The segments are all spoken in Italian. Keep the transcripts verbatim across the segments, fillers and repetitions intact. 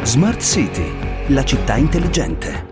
Smart City, la città intelligente.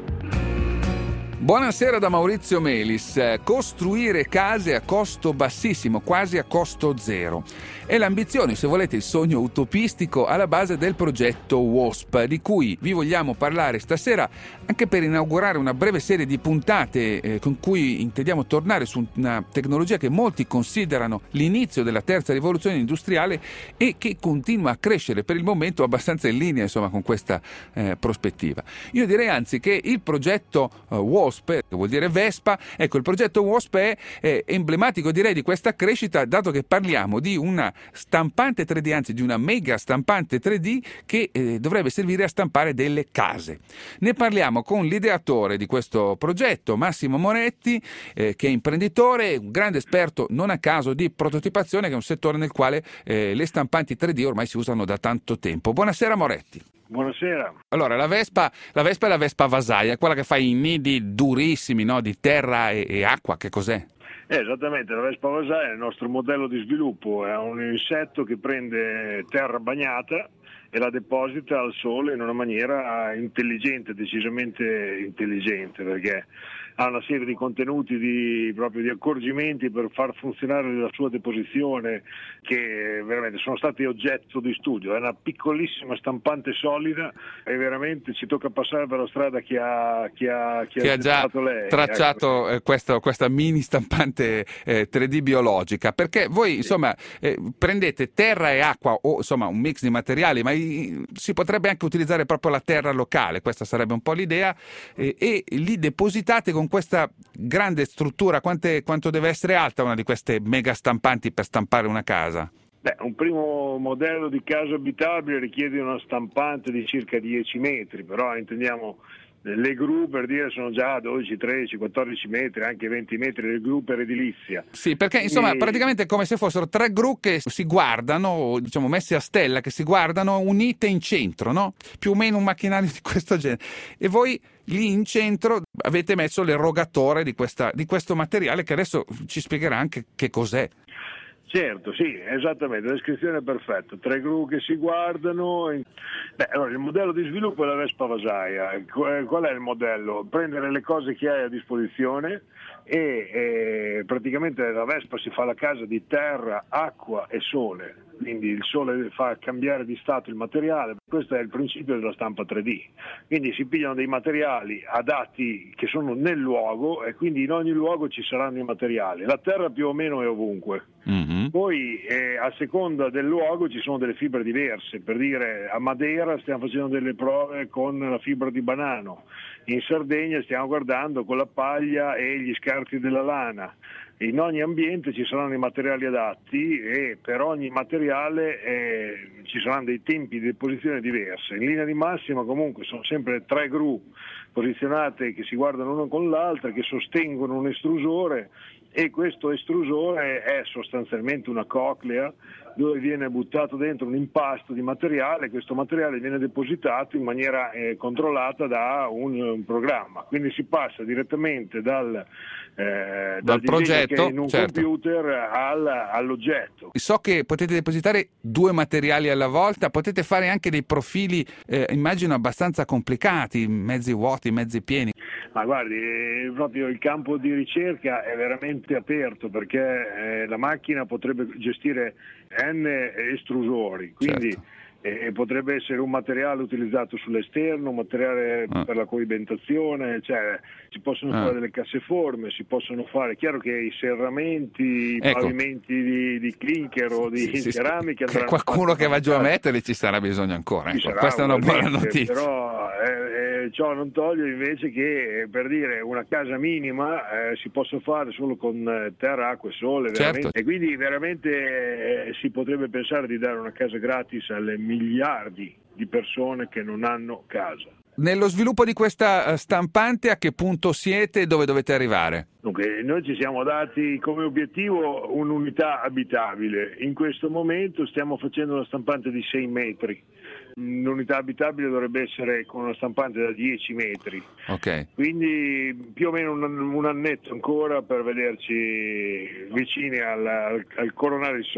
Buonasera da Maurizio Melis. Costruire case a costo bassissimo, quasi a costo zero. È l'ambizione, se volete, il sogno utopistico alla base del progetto W A S P, di cui vi vogliamo parlare stasera anche per inaugurare una breve serie di puntate eh, con cui intendiamo tornare su una tecnologia che molti considerano l'inizio della terza rivoluzione industriale e che continua a crescere per il momento abbastanza in linea, insomma, con questa eh, prospettiva. Io direi anzi che il progetto eh, W A S P, che vuol dire Vespa, ecco, il progetto W A S P è, è emblematico, direi, di questa crescita, dato che parliamo di una stampante tre D, anzi di una mega stampante tre D che eh, dovrebbe servire a stampare delle case. Ne parliamo con l'ideatore di questo progetto, Massimo Moretti, eh, che è imprenditore, un grande esperto non a caso di prototipazione, che è un settore nel quale eh, le stampanti tre D ormai si usano da tanto tempo. Buonasera Moretti. Buonasera. Allora, la Vespa, la Vespa è la Vespa vasaia, quella che fa i nidi durissimi, no? Di terra e, e acqua, che cos'è? Eh, esattamente, la Vespa vasaia è il nostro modello di sviluppo, è un insetto che prende terra bagnata e la deposita al sole in una maniera intelligente, decisamente intelligente, perché ha una serie di contenuti, di, proprio di accorgimenti per far funzionare la sua deposizione, che veramente sono stati oggetto di studio. È una piccolissima stampante solida e veramente ci tocca passare per la strada chi ha, chi ha, chi che ha, ha già lei, tracciato ecco. eh, questo, questa mini stampante eh, tre D biologica, perché voi insomma eh, prendete terra e acqua o insomma un mix di materiali, ma i, si potrebbe anche utilizzare proprio la terra locale, questa sarebbe un po' l'idea, eh, e li depositate con questa grande struttura. Quante, quanto deve essere alta una di queste mega stampanti per stampare una casa? Beh, un primo modello di casa abitabile richiede una stampante di circa dieci metri, però intendiamo le gru, per dire, sono già dodici, tredici, quattordici metri, anche venti metri le gru per edilizia. Sì, perché insomma e... praticamente è come se fossero tre gru che si guardano, diciamo messe a stella, che si guardano unite in centro, no? Più o meno un macchinario di questo genere. E voi lì in centro avete messo l'erogatore di, questa, di questo materiale, che adesso ci spiegherà anche che cos'è. Certo, sì, esattamente, la descrizione è perfetta. Tre gru che si guardano. Beh, allora, il modello di sviluppo è la Vespa vasaia. Qual è il modello? Prendere le cose che hai a disposizione e, e praticamente la Vespa si fa la casa di terra, acqua e sole. Quindi il sole fa cambiare di stato il materiale, questo è il principio della stampa tre D. Quindi si pigliano dei materiali adatti che sono nel luogo e quindi in ogni luogo ci saranno i materiali. La terra più o meno è ovunque. Mm-hmm. Poi eh, a seconda del luogo ci sono delle fibre diverse, per dire a Madeira stiamo facendo delle prove con la fibra di banano, in Sardegna stiamo guardando con la paglia e gli scarti della lana. In ogni ambiente ci saranno i materiali adatti e per ogni materiale eh, ci saranno dei tempi di deposizione diversi. In linea di massima comunque sono sempre tre gru posizionate che si guardano una con l'altra, che sostengono un estrusore, e questo estrusore è sostanzialmente una coclea dove viene buttato dentro un impasto di materiale. Questo materiale viene depositato in maniera eh, controllata da un, un programma, quindi si passa direttamente dal, eh, dal, dal progetto che è in un certo. computer al, all'oggetto. So che potete depositare due materiali alla volta, potete fare anche dei profili eh, immagino abbastanza complicati, mezzi vuoti, mezzi pieni. Ma guardi, eh, proprio il campo di ricerca è veramente aperto, perché eh, la macchina potrebbe gestire n estrusori, quindi certo. eh, potrebbe essere un materiale utilizzato sull'esterno, un materiale ah. per la coibentazione, cioè si possono ah. fare delle casseforme, si possono fare, chiaro che i serramenti, i ecco. pavimenti di, di clinker o di sì, sì, ceramica, che qualcuno che va giù a metterli ci sarà bisogno ancora, ecco. Questa è una buona notizia. Però eh, eh, ciò non toglie invece che eh, per dire una casa minima eh, si possa fare solo con eh, terra, acqua e sole, certo. E quindi veramente eh, si potrebbe pensare di dare una casa gratis alle miliardi di persone che non hanno casa. Nello sviluppo di questa stampante a che punto siete e dove dovete arrivare? Dunque, noi ci siamo dati come obiettivo un'unità abitabile. In questo momento stiamo facendo una stampante di sei metri. L'unità abitabile dovrebbe essere con una stampante da dieci metri. Okay. Quindi più o meno un, un annetto ancora per vederci vicini al, al, al coronare il sogno.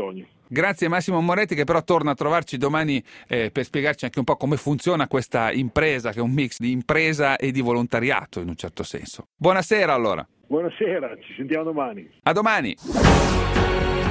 Grazie Massimo Moretti, che però torna a trovarci domani eh, per spiegarci anche un po' come funziona questa impresa, che è un mix di impresa e di volontariato in un certo senso. Buonasera allora. Buonasera, ci sentiamo domani. A domani.